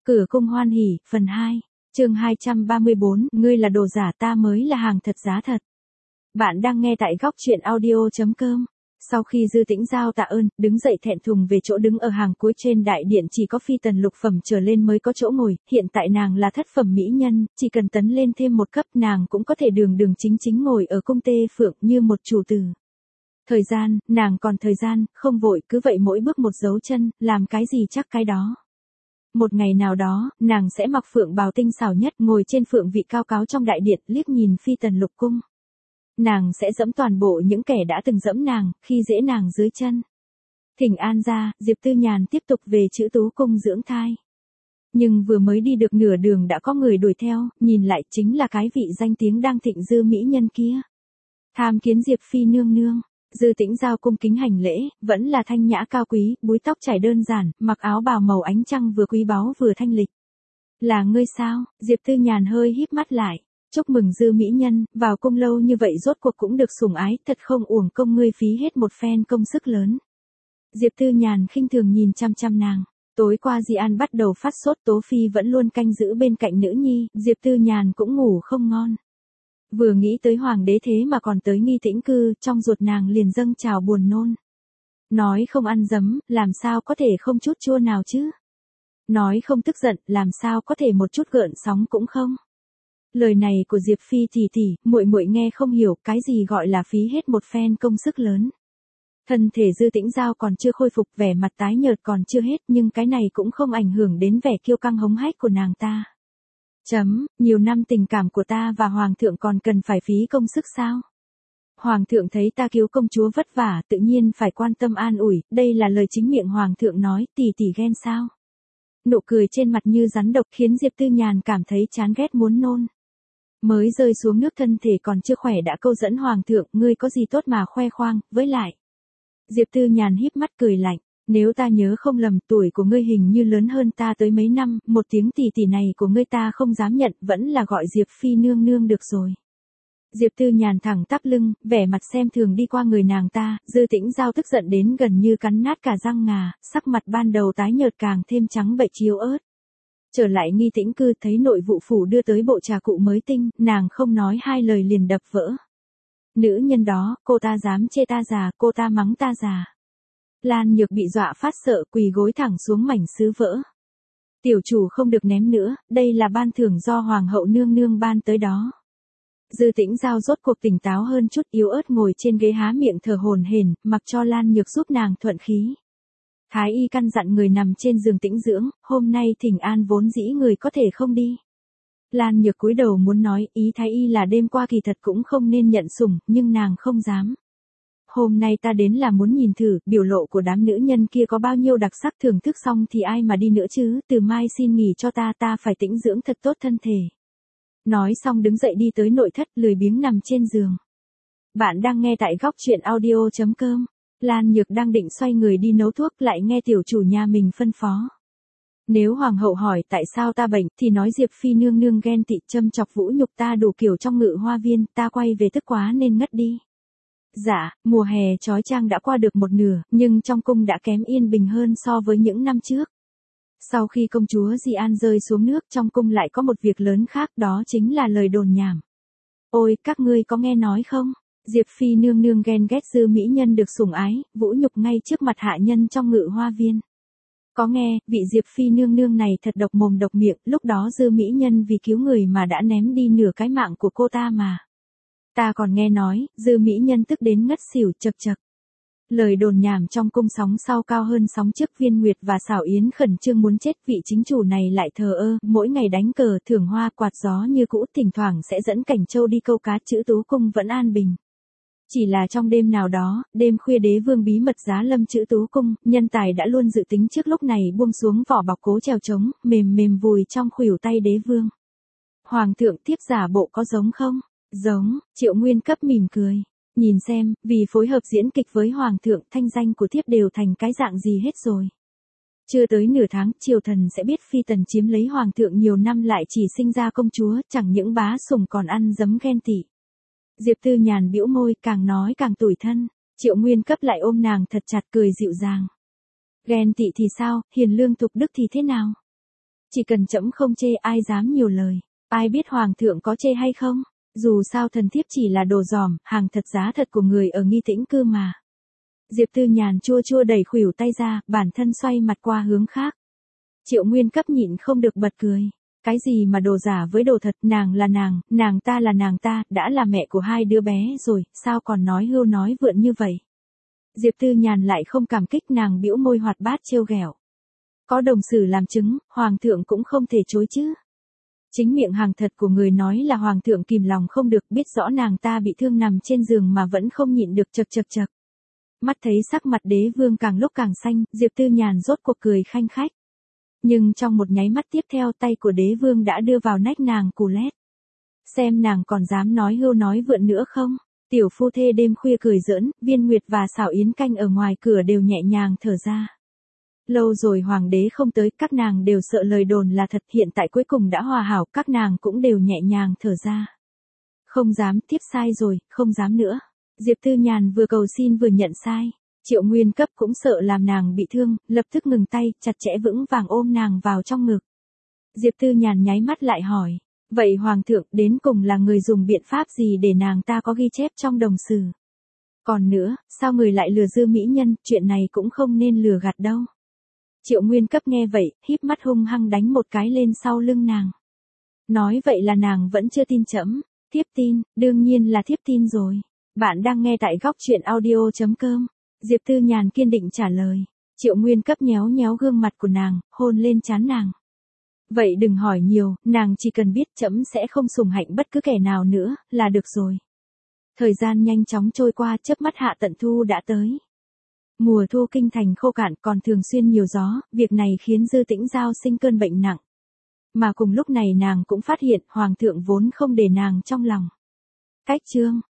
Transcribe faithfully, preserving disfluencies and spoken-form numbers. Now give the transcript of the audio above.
Cửa cung hoan hỉ, phần hai, chương hai trăm ba mươi bốn, ngươi là đồ giả ta mới là hàng thật giá thật. Bạn đang nghe tại góc truyện audio.com. Sau khi Dư Tĩnh Giao tạ ơn, đứng dậy thẹn thùng về chỗ đứng ở hàng cuối trên đại điện, chỉ có phi tần lục phẩm trở lên mới có chỗ ngồi, hiện tại nàng là thất phẩm mỹ nhân, chỉ cần tấn lên thêm một cấp nàng cũng có thể đường đường chính chính ngồi ở cung tê phượng như một chủ tử. Thời gian, nàng còn thời gian, không vội, cứ vậy mỗi bước một dấu chân, làm cái gì chắc cái đó. Một ngày nào đó, nàng sẽ mặc phượng bào tinh xảo nhất, ngồi trên phượng vị cao cáo trong đại điện, liếc nhìn phi tần lục cung. Nàng sẽ dẫm toàn bộ những kẻ đã từng dẫm nàng, khi dễ nàng dưới chân. Thỉnh an ra, Diệp Tư Nhàn tiếp tục về Chữ Tú cung dưỡng thai. Nhưng vừa mới đi được nửa đường đã có người đuổi theo, nhìn lại chính là cái vị danh tiếng đang thịnh Dư mỹ nhân kia. Tham kiến Diệp phi nương nương. Dư Tĩnh Giao cung kính hành lễ, vẫn là thanh nhã cao quý, búi tóc trải đơn giản, mặc áo bào màu ánh trăng vừa quý báu vừa thanh lịch. Là ngươi sao? Diệp Tư Nhàn hơi híp mắt lại. Chúc mừng Dư mỹ nhân, vào cung lâu như vậy rốt cuộc cũng được sủng ái, thật không uổng công ngươi phí hết một phen công sức lớn. Diệp Tư Nhàn khinh thường nhìn chăm chăm nàng. Tối qua Di An bắt đầu phát sốt, Tố Phi vẫn luôn canh giữ bên cạnh nữ nhi, Diệp Tư Nhàn cũng ngủ không ngon. Vừa nghĩ tới hoàng đế thế mà còn tới nghi tĩnh cư, trong ruột nàng liền dâng trào buồn nôn. Nói không ăn dấm, làm sao có thể không chút chua nào chứ? Nói không tức giận, làm sao có thể một chút gợn sóng cũng không? Lời này của Diệp phi tỷ tỷ, muội muội nghe không hiểu, cái gì gọi là phí hết một phen công sức lớn. Thân thể Dư Tĩnh Giao còn chưa khôi phục, vẻ mặt tái nhợt còn chưa hết, nhưng cái này cũng không ảnh hưởng đến vẻ kiêu căng hống hách của nàng ta. Chấm, nhiều năm tình cảm của ta và Hoàng thượng còn cần phải phí công sức sao? Hoàng thượng thấy ta cứu công chúa vất vả, tự nhiên phải quan tâm an ủi, đây là lời chính miệng Hoàng thượng nói, tỷ tỷ ghen sao? Nụ cười trên mặt như rắn độc khiến Diệp Tư Nhàn cảm thấy chán ghét muốn nôn. Mới rơi xuống nước thân thể còn chưa khỏe đã câu dẫn Hoàng thượng, ngươi có gì tốt mà khoe khoang, với lại. Diệp Tư Nhàn híp mắt cười lạnh. Nếu ta nhớ không lầm, tuổi của ngươi hình như lớn hơn ta tới mấy năm, một tiếng tỷ tỷ này của ngươi ta không dám nhận, vẫn là gọi Diệp phi nương nương được rồi. Diệp Tư Nhàn thẳng tắp lưng, vẻ mặt xem thường đi qua người nàng ta, Dư Tĩnh Giao tức giận đến gần như cắn nát cả răng ngà, sắc mặt ban đầu tái nhợt càng thêm trắng bệch chiếu ớt. Trở lại nghi tĩnh cư thấy nội vụ phủ đưa tới bộ trà cụ mới tinh, nàng không nói hai lời liền đập vỡ. Nữ nhân đó, cô ta dám chê ta già, cô ta mắng ta già. Lan Nhược bị dọa phát sợ, quỳ gối thẳng xuống mảnh sứ vỡ. Tiểu chủ không được ném nữa, đây là ban thưởng do Hoàng hậu nương nương ban tới đó. Dư Tĩnh Giao rốt cuộc tỉnh táo hơn chút, yếu ớt ngồi trên ghế há miệng thở hổn hển, mặc cho Lan Nhược giúp nàng thuận khí. Thái y căn dặn người nằm trên giường tĩnh dưỡng, hôm nay thỉnh an vốn dĩ người có thể không đi. Lan Nhược cúi đầu muốn nói, ý Thái y là đêm qua kỳ thật cũng không nên nhận sủng, nhưng nàng không dám. Hôm nay ta đến là muốn nhìn thử, biểu lộ của đám nữ nhân kia có bao nhiêu đặc sắc, thưởng thức xong thì ai mà đi nữa chứ, từ mai xin nghỉ cho ta, ta phải tĩnh dưỡng thật tốt thân thể. Nói xong đứng dậy đi tới nội thất, lười biếng nằm trên giường. Bạn đang nghe tại góc truyện audio.com. Lan Nhược đang định xoay người đi nấu thuốc, lại nghe tiểu chủ nhà mình phân phó. Nếu Hoàng hậu hỏi tại sao ta bệnh, thì nói Diệp phi nương nương ghen tị châm chọc vũ nhục ta đủ kiểu trong Ngự Hoa viên, ta quay về tức quá nên ngất đi. Dạ, mùa hè trói trang đã qua được một nửa, nhưng trong cung đã kém yên bình hơn so với những năm trước. Sau khi công chúa Di An rơi xuống nước, trong cung lại có một việc lớn khác, đó chính là lời đồn nhảm. Ôi, các ngươi có nghe nói không? Diệp phi nương nương ghen ghét Dư mỹ nhân được sủng ái, vũ nhục ngay trước mặt hạ nhân trong Ngự Hoa viên. Có nghe, vị Diệp phi nương nương này thật độc mồm độc miệng, lúc đó Dư mỹ nhân vì cứu người mà đã ném đi nửa cái mạng của cô ta mà. Ta còn nghe nói, Dư mỹ nhân tức đến ngất xỉu, chậc chậc. Lời đồn nhảm trong cung sóng sau cao hơn sóng trước, Viên Nguyệt và Xảo Yến khẩn trương muốn chết, vị chính chủ này lại thờ ơ, mỗi ngày đánh cờ, thưởng hoa, quạt gió như cũ, thỉnh thoảng sẽ dẫn Cảnh Châu đi câu cá, Chữ Tú cung vẫn an bình. Chỉ là trong đêm nào đó, đêm khuya đế vương bí mật giá lâm Chữ Tú cung, nhân tài đã luôn dự tính trước lúc này buông xuống vỏ bọc cố trèo trống, mềm mềm vùi trong khuỷu tay đế vương. Hoàng thượng tiếp giả bộ có giống không? Giống, Triệu Nguyên cấp mỉm cười. Nhìn xem, vì phối hợp diễn kịch với Hoàng thượng, thanh danh của thiếp đều thành cái dạng gì hết rồi. Chưa tới nửa tháng, triều thần sẽ biết phi tần chiếm lấy Hoàng thượng nhiều năm lại chỉ sinh ra công chúa, chẳng những bá sủng còn ăn dấm ghen tị. Diệp Tư Nhàn bĩu môi, càng nói càng tủi thân. Triệu Nguyên cấp lại ôm nàng thật chặt cười dịu dàng. Ghen tị thì sao, hiền lương thục đức thì thế nào? Chỉ cần trẫm không chê ai dám nhiều lời, ai biết hoàng thượng có chê hay không, dù sao thần thiếp chỉ là đồ giòm, hàng thật giá thật của người ở Nghi Tĩnh Cư mà. Diệp Tư Nhàn chua chua đẩy khuỷu tay ra, bản thân xoay mặt qua hướng khác. Triệu Nguyên Cấp nhịn không được bật cười. Cái gì mà đồ giả với đồ thật, nàng là nàng, nàng ta là nàng ta, đã là mẹ của hai đứa bé rồi, sao còn nói hưu nói vượn như vậy. Diệp Tư Nhàn lại không cảm kích, nàng bĩu môi hoạt bát trêu ghẹo. Có đồng sử làm chứng, hoàng thượng cũng không thể chối chứ. Chính miệng hàng thật của người nói là hoàng thượng kìm lòng không được, biết rõ nàng ta bị thương nằm trên giường mà vẫn không nhịn được chật chật chật. Mắt thấy sắc mặt đế vương càng lúc càng xanh, Diệp Tư Nhàn rốt cuộc cười khanh khách. Nhưng trong một nháy mắt tiếp theo, tay của đế vương đã đưa vào nách nàng cù lét. Xem nàng còn dám nói hưu nói vượn nữa không? Tiểu phu thê đêm khuya cười giỡn, Viên Nguyệt và Xảo Yến Canh ở ngoài cửa đều nhẹ nhàng thở ra. Lâu rồi hoàng đế không tới, các nàng đều sợ lời đồn là thật, hiện tại cuối cùng đã hòa hảo, các nàng cũng đều nhẹ nhàng thở ra. Không dám, tiếp sai rồi, không dám nữa. Diệp Tư Nhàn vừa cầu xin vừa nhận sai. Triệu Nguyên Cấp cũng sợ làm nàng bị thương, lập tức ngừng tay, chặt chẽ vững vàng ôm nàng vào trong ngực. Diệp Tư Nhàn nháy mắt lại hỏi, vậy hoàng thượng đến cùng là người dùng biện pháp gì để nàng ta có ghi chép trong đồng sử? Còn nữa, sao người lại lừa dư mỹ nhân, chuyện này cũng không nên lừa gạt đâu. Triệu Nguyên Cấp nghe vậy, híp mắt hung hăng đánh một cái lên sau lưng nàng. Nói vậy là nàng vẫn chưa tin trẫm. Thiếp tin, đương nhiên là thiếp tin rồi. Bạn đang nghe tại góc truyện audio chấm com. Diệp Tư Nhàn kiên định trả lời. Triệu Nguyên Cấp nhéo nhéo gương mặt của nàng, hôn lên trán nàng. Vậy đừng hỏi nhiều, nàng chỉ cần biết trẫm sẽ không sủng hạnh bất cứ kẻ nào nữa, là được rồi. Thời gian nhanh chóng trôi qua, chớp mắt hạ tận thu đã tới. Mùa thu kinh thành khô cạn, còn thường xuyên nhiều gió, việc này khiến Dư Tĩnh Giao sinh cơn bệnh nặng. Mà cùng lúc này nàng cũng phát hiện hoàng thượng vốn không để nàng trong lòng. Cách chương